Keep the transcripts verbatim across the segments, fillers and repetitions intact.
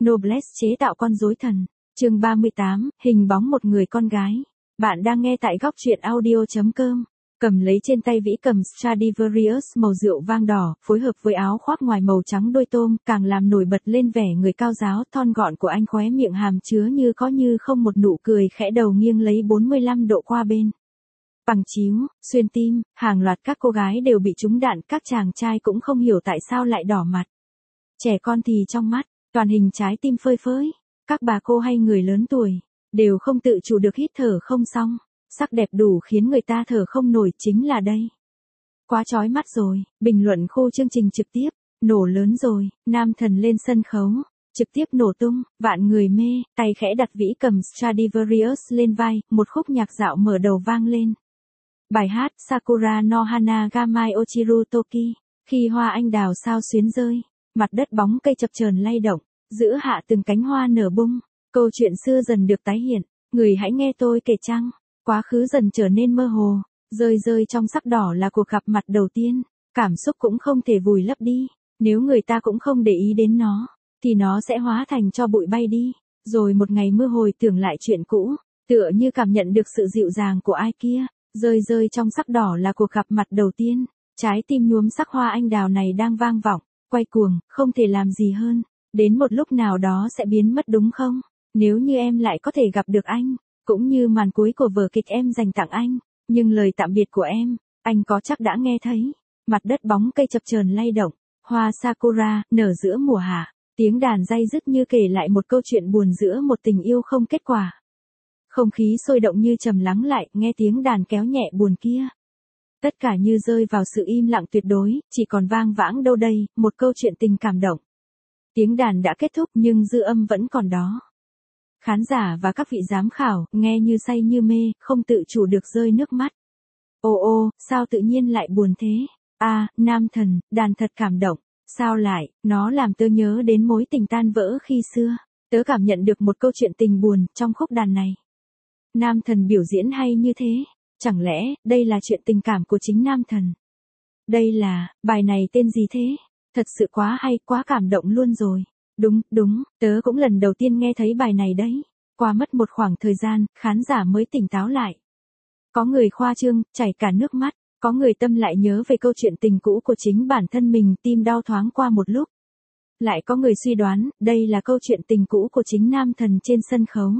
Noblesse chế tạo con rối thần. Chương ba mươi tám, hình bóng một người con gái. Bạn đang nghe tại góc truyện audio chấm com. Cầm lấy trên tay vĩ cầm Stradivarius màu rượu vang đỏ, phối hợp với áo khoác ngoài màu trắng đôi tôm, càng làm nổi bật lên vẻ người cao giáo thon gọn của anh, khóe miệng hàm chứa như có như không một nụ cười khẽ, đầu nghiêng lấy bốn mươi lăm độ qua bên. Bằng chíu, xuyên tim, hàng loạt các cô gái đều bị trúng đạn, các chàng trai cũng không hiểu tại sao lại đỏ mặt. Trẻ con thì trong mắt, toàn hình trái tim phơi phới. Các bà cô hay người lớn tuổi, đều không tự chủ được hít thở không xong. Sắc đẹp đủ khiến người ta thở không nổi chính là đây. Quá chói mắt rồi, bình luận khu chương trình trực tiếp, nổ lớn rồi, nam thần lên sân khấu, trực tiếp nổ tung, vạn người mê, tay khẽ đặt vĩ cầm Stradivarius lên vai, một khúc nhạc dạo mở đầu vang lên. Bài hát Sakura no Hana ga Mai Ochiru Toki, khi hoa anh đào sao xuyến rơi, mặt đất bóng cây chập chờn lay động, giữa hạ từng cánh hoa nở bung, câu chuyện xưa dần được tái hiện, người hãy nghe tôi kể chăng. Quá khứ dần trở nên mơ hồ, rơi rơi trong sắc đỏ là cuộc gặp mặt đầu tiên, cảm xúc cũng không thể vùi lấp đi, nếu người ta cũng không để ý đến nó, thì nó sẽ hóa thành tro bụi bay đi, rồi một ngày mơ hồi tưởng lại chuyện cũ, tựa như cảm nhận được sự dịu dàng của ai kia, rơi rơi trong sắc đỏ là cuộc gặp mặt đầu tiên, trái tim nhuốm sắc hoa anh đào này đang vang vọng, quay cuồng, không thể làm gì hơn, đến một lúc nào đó sẽ biến mất đúng không, nếu như em lại có thể gặp được anh. Cũng như màn cuối của vở kịch em dành tặng anh, nhưng lời tạm biệt của em, anh có chắc đã nghe thấy. Mặt đất bóng cây chập chờn lay động, hoa Sakura nở giữa mùa hạ, tiếng đàn day dứt như kể lại một câu chuyện buồn giữa một tình yêu không kết quả. Không khí sôi động như trầm lắng lại, nghe tiếng đàn kéo nhẹ buồn kia. Tất cả như rơi vào sự im lặng tuyệt đối, chỉ còn vang vãng đâu đây, một câu chuyện tình cảm động. Tiếng đàn đã kết thúc nhưng dư âm vẫn còn đó. Khán giả và các vị giám khảo, nghe như say như mê, không tự chủ được rơi nước mắt. Ô ô, sao tự nhiên lại buồn thế? A, à, nam thần, đàn thật cảm động. Sao lại, nó làm tớ nhớ đến mối tình tan vỡ khi xưa. Tớ cảm nhận được một câu chuyện tình buồn trong khúc đàn này. Nam thần biểu diễn hay như thế. Chẳng lẽ, đây là chuyện tình cảm của chính nam thần? Đây là, bài này tên gì thế? Thật sự quá hay, quá cảm động luôn rồi. Đúng, đúng, tớ cũng lần đầu tiên nghe thấy bài này đấy. Qua mất một khoảng thời gian, khán giả mới tỉnh táo lại. Có người khoa trương, chảy cả nước mắt, có người tâm lại nhớ về câu chuyện tình cũ của chính bản thân mình, tim đau thoáng qua một lúc. Lại có người suy đoán, đây là câu chuyện tình cũ của chính nam thần trên sân khấu.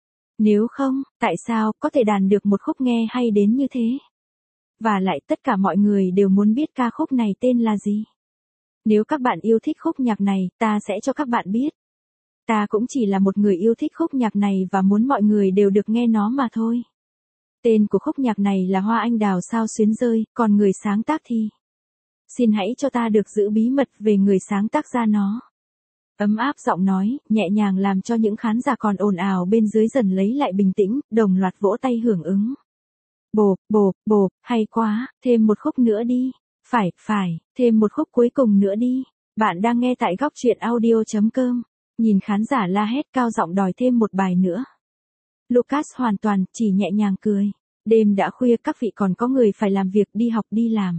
Nếu không, tại sao có thể đàn được một khúc nghe hay đến như thế? Và lại tất cả mọi người đều muốn biết ca khúc này tên là gì. Nếu các bạn yêu thích khúc nhạc này, ta sẽ cho các bạn biết. Ta cũng chỉ là một người yêu thích khúc nhạc này và muốn mọi người đều được nghe nó mà thôi. Tên của khúc nhạc này là Hoa Anh Đào Sao Xuyến Rơi, còn người sáng tác thì... Xin hãy cho ta được giữ bí mật về người sáng tác ra nó. Ấm áp giọng nói, nhẹ nhàng làm cho những khán giả còn ồn ào bên dưới dần lấy lại bình tĩnh, đồng loạt vỗ tay hưởng ứng. Bộp, bộp, bộp, hay quá, thêm một khúc nữa đi. Phải, phải, thêm một khúc cuối cùng nữa đi. Bạn đang nghe tại góc truyện audio chấm com. Nhìn khán giả la hét cao giọng đòi thêm một bài nữa. Lucas hoàn toàn chỉ nhẹ nhàng cười. Đêm đã khuya, các vị còn có người phải làm việc, đi học đi làm.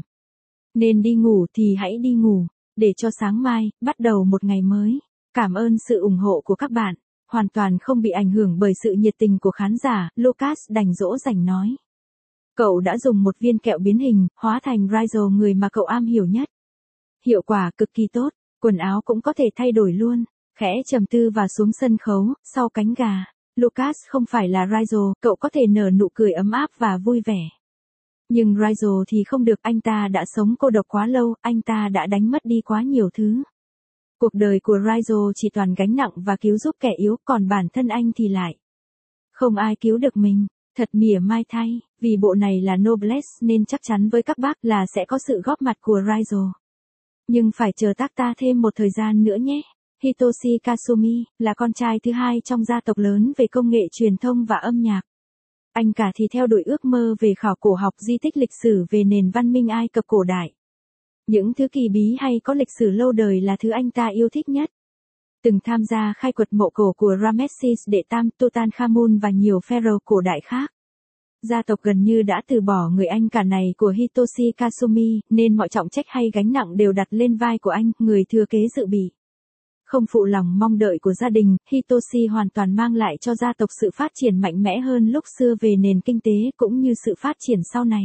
Nên đi ngủ thì hãy đi ngủ, để cho sáng mai, bắt đầu một ngày mới. Cảm ơn sự ủng hộ của các bạn. Hoàn toàn không bị ảnh hưởng bởi sự nhiệt tình của khán giả, Lucas đành dỗ dành nói. Cậu đã dùng một viên kẹo biến hình, hóa thành Rizzo, người mà cậu am hiểu nhất. Hiệu quả cực kỳ tốt, quần áo cũng có thể thay đổi luôn. Khẽ trầm tư và xuống sân khấu, sau cánh gà. Lucas không phải là Rizzo, cậu có thể nở nụ cười ấm áp và vui vẻ. Nhưng Rizzo thì không được, anh ta đã sống cô độc quá lâu, anh ta đã đánh mất đi quá nhiều thứ. Cuộc đời của Rizzo chỉ toàn gánh nặng và cứu giúp kẻ yếu, còn bản thân anh thì lại không ai cứu được mình. Thật mỉa mai thay, vì bộ này là Noblesse nên chắc chắn với các bác là sẽ có sự góp mặt của Rizzo. Nhưng phải chờ tác ta thêm một thời gian nữa nhé. Hitoshi Kasumi, là con trai thứ hai trong gia tộc lớn về công nghệ truyền thông và âm nhạc. Anh cả thì theo đuổi ước mơ về khảo cổ học, di tích lịch sử về nền văn minh Ai Cập cổ đại. Những thứ kỳ bí hay có lịch sử lâu đời là thứ anh ta yêu thích nhất. Từng tham gia khai quật mộ cổ của Ramesses đệ tam, Tutankhamun và nhiều pharaoh cổ đại khác. Gia tộc gần như đã từ bỏ người anh cả này của Hitoshi Kasumi, nên mọi trọng trách hay gánh nặng đều đặt lên vai của anh, người thừa kế dự bị. Không phụ lòng mong đợi của gia đình, Hitoshi hoàn toàn mang lại cho gia tộc sự phát triển mạnh mẽ hơn lúc xưa về nền kinh tế cũng như sự phát triển sau này.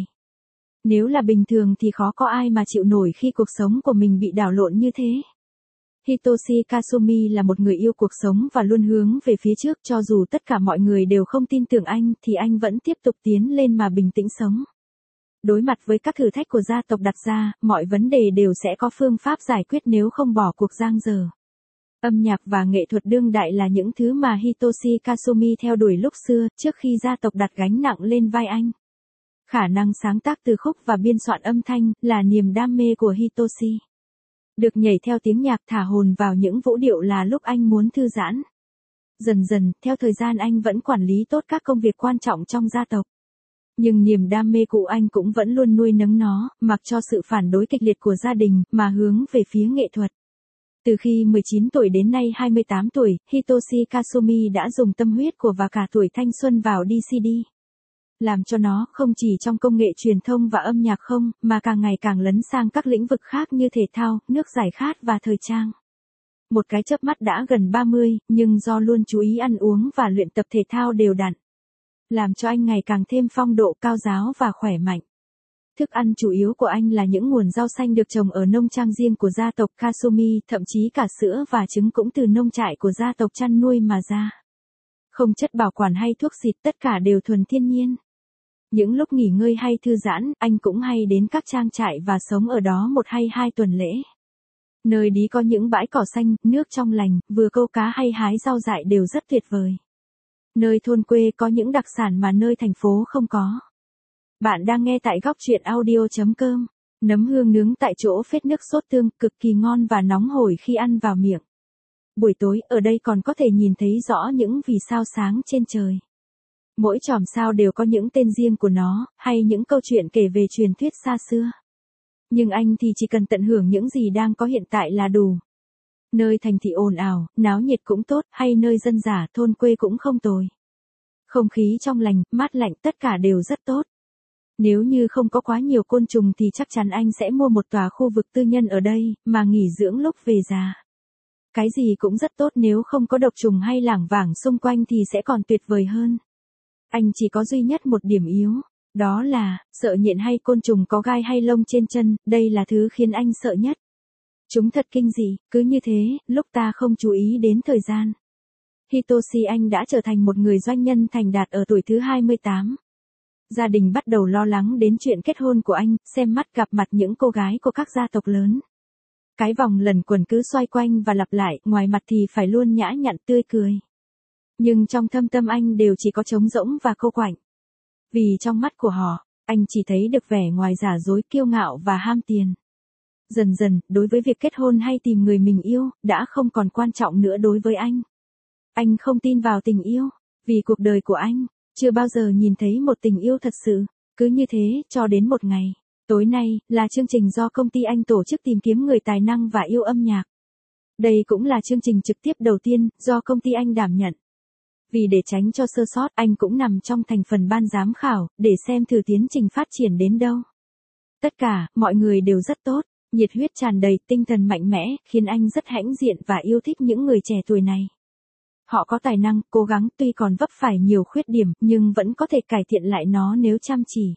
Nếu là bình thường thì khó có ai mà chịu nổi khi cuộc sống của mình bị đảo lộn như thế. Hitoshi Kasumi là một người yêu cuộc sống và luôn hướng về phía trước, cho dù tất cả mọi người đều không tin tưởng anh thì anh vẫn tiếp tục tiến lên mà bình tĩnh sống. Đối mặt với các thử thách của gia tộc đặt ra, mọi vấn đề đều sẽ có phương pháp giải quyết nếu không bỏ cuộc giang dở. Âm nhạc và nghệ thuật đương đại là những thứ mà Hitoshi Kasumi theo đuổi lúc xưa, trước khi gia tộc đặt gánh nặng lên vai anh. Khả năng sáng tác từ khúc và biên soạn âm thanh là niềm đam mê của Hitoshi. Được nhảy theo tiếng nhạc thả hồn vào những vũ điệu là lúc anh muốn thư giãn. Dần dần, theo thời gian anh vẫn quản lý tốt các công việc quan trọng trong gia tộc. Nhưng niềm đam mê cũ anh cũng vẫn luôn nuôi nấng nó, mặc cho sự phản đối kịch liệt của gia đình, mà hướng về phía nghệ thuật. Từ khi mười chín tuổi đến nay hai mươi tám tuổi, Hitoshi Kasumi đã dùng tâm huyết của và cả tuổi thanh xuân vào đê xê đê. Làm cho nó không chỉ trong công nghệ truyền thông và âm nhạc không, mà càng ngày càng lấn sang các lĩnh vực khác như thể thao, nước giải khát và thời trang. Một cái chớp mắt đã gần ba mươi, nhưng do luôn chú ý ăn uống và luyện tập thể thao đều đặn, làm cho anh ngày càng thêm phong độ cao ráo và khỏe mạnh. Thức ăn chủ yếu của anh là những nguồn rau xanh được trồng ở nông trang riêng của gia tộc Kasumi, thậm chí cả sữa và trứng cũng từ nông trại của gia tộc chăn nuôi mà ra. Không chất bảo quản hay thuốc xịt, tất cả đều thuần thiên nhiên. Những lúc nghỉ ngơi hay thư giãn, anh cũng hay đến các trang trại và sống ở đó một hay hai tuần lễ. Nơi đi có những bãi cỏ xanh, nước trong lành, vừa câu cá hay hái rau dại đều rất tuyệt vời. Nơi thôn quê có những đặc sản mà nơi thành phố không có. Bạn đang nghe tại góc truyện audio chấm com. Nấm hương nướng tại chỗ phết nước sốt tương, cực kỳ ngon và nóng hổi khi ăn vào miệng. Buổi tối, ở đây còn có thể nhìn thấy rõ những vì sao sáng trên trời. Mỗi chòm sao đều có những tên riêng của nó, hay những câu chuyện kể về truyền thuyết xa xưa. Nhưng anh thì chỉ cần tận hưởng những gì đang có hiện tại là đủ. Nơi thành thị ồn ào, náo nhiệt cũng tốt, hay nơi dân dã thôn quê cũng không tồi. Không khí trong lành, mát lạnh, tất cả đều rất tốt. Nếu như không có quá nhiều côn trùng thì chắc chắn anh sẽ mua một tòa khu vực tư nhân ở đây, mà nghỉ dưỡng lúc về già. Cái gì cũng rất tốt, nếu không có độc trùng hay lảng vảng xung quanh thì sẽ còn tuyệt vời hơn. Anh chỉ có duy nhất một điểm yếu, đó là, sợ nhện hay côn trùng có gai hay lông trên chân, đây là thứ khiến anh sợ nhất. Chúng thật kinh dị, cứ như thế, lúc ta không chú ý đến thời gian. Hitoshi anh đã trở thành một người doanh nhân thành đạt ở tuổi thứ hai mươi tám. Gia đình bắt đầu lo lắng đến chuyện kết hôn của anh, xem mắt gặp mặt những cô gái của các gia tộc lớn. Cái vòng lần quần cứ xoay quanh và lặp lại, ngoài mặt thì phải luôn nhã nhặn tươi cười. Nhưng trong thâm tâm anh đều chỉ có trống rỗng và cô quạnh. Vì trong mắt của họ, anh chỉ thấy được vẻ ngoài giả dối, kiêu ngạo và ham tiền. Dần dần, đối với việc kết hôn hay tìm người mình yêu, đã không còn quan trọng nữa đối với anh. Anh không tin vào tình yêu, vì cuộc đời của anh chưa bao giờ nhìn thấy một tình yêu thật sự. Cứ như thế, cho đến một ngày, tối nay, là chương trình do công ty anh tổ chức tìm kiếm người tài năng và yêu âm nhạc. Đây cũng là chương trình trực tiếp đầu tiên, do công ty anh đảm nhận. Vì để tránh cho sơ sót, anh cũng nằm trong thành phần ban giám khảo, để xem thử tiến trình phát triển đến đâu. Tất cả, mọi người đều rất tốt, nhiệt huyết tràn đầy, tinh thần mạnh mẽ, khiến anh rất hãnh diện và yêu thích những người trẻ tuổi này. Họ có tài năng, cố gắng, tuy còn vấp phải nhiều khuyết điểm, nhưng vẫn có thể cải thiện lại nó nếu chăm chỉ.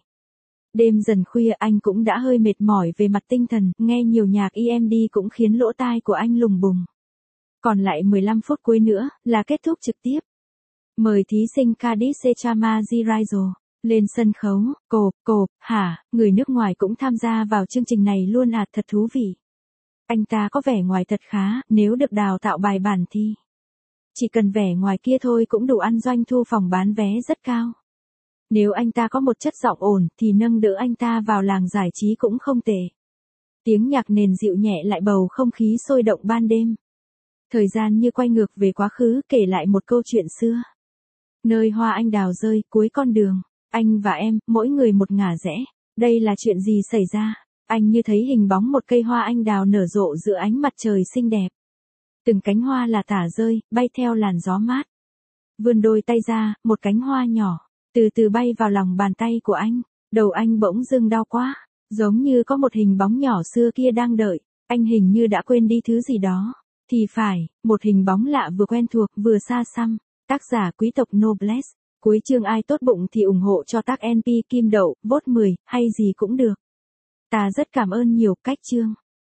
Đêm dần khuya anh cũng đã hơi mệt mỏi về mặt tinh thần, nghe nhiều nhạc e em đê cũng khiến lỗ tai của anh lùng bùng. Còn lại mười lăm phút cuối nữa, là kết thúc trực tiếp. Mời thí sinh Kadise Chama Jiraizo lên sân khấu. Cộp, cộp, hả, người nước ngoài cũng tham gia vào chương trình này luôn à, thật thú vị. Anh ta có vẻ ngoài thật khá, nếu được đào tạo bài bản thì chỉ cần vẻ ngoài kia thôi cũng đủ ăn doanh thu phòng bán vé rất cao. Nếu anh ta có một chất giọng ổn thì nâng đỡ anh ta vào làng giải trí cũng không tệ. Tiếng nhạc nền dịu nhẹ lại bầu không khí sôi động ban đêm. Thời gian như quay ngược về quá khứ, kể lại một câu chuyện xưa. Nơi hoa anh đào rơi, cuối con đường, anh và em, mỗi người một ngả rẽ. Đây là chuyện gì xảy ra? Anh như thấy hình bóng một cây hoa anh đào nở rộ giữa ánh mặt trời xinh đẹp. Từng cánh hoa là tả rơi, bay theo làn gió mát. Vươn đôi tay ra, một cánh hoa nhỏ, từ từ bay vào lòng bàn tay của anh. Đầu anh bỗng dưng đau quá, giống như có một hình bóng nhỏ xưa kia đang đợi. Anh hình như đã quên đi thứ gì đó. Thì phải, một hình bóng lạ vừa quen thuộc vừa xa xăm. Tác giả quý tộc Noblesse. Cuối chương ai tốt bụng thì ủng hộ cho tác en pê Kim Đậu, vote mười, hay gì cũng được. Ta rất cảm ơn nhiều, cách chương.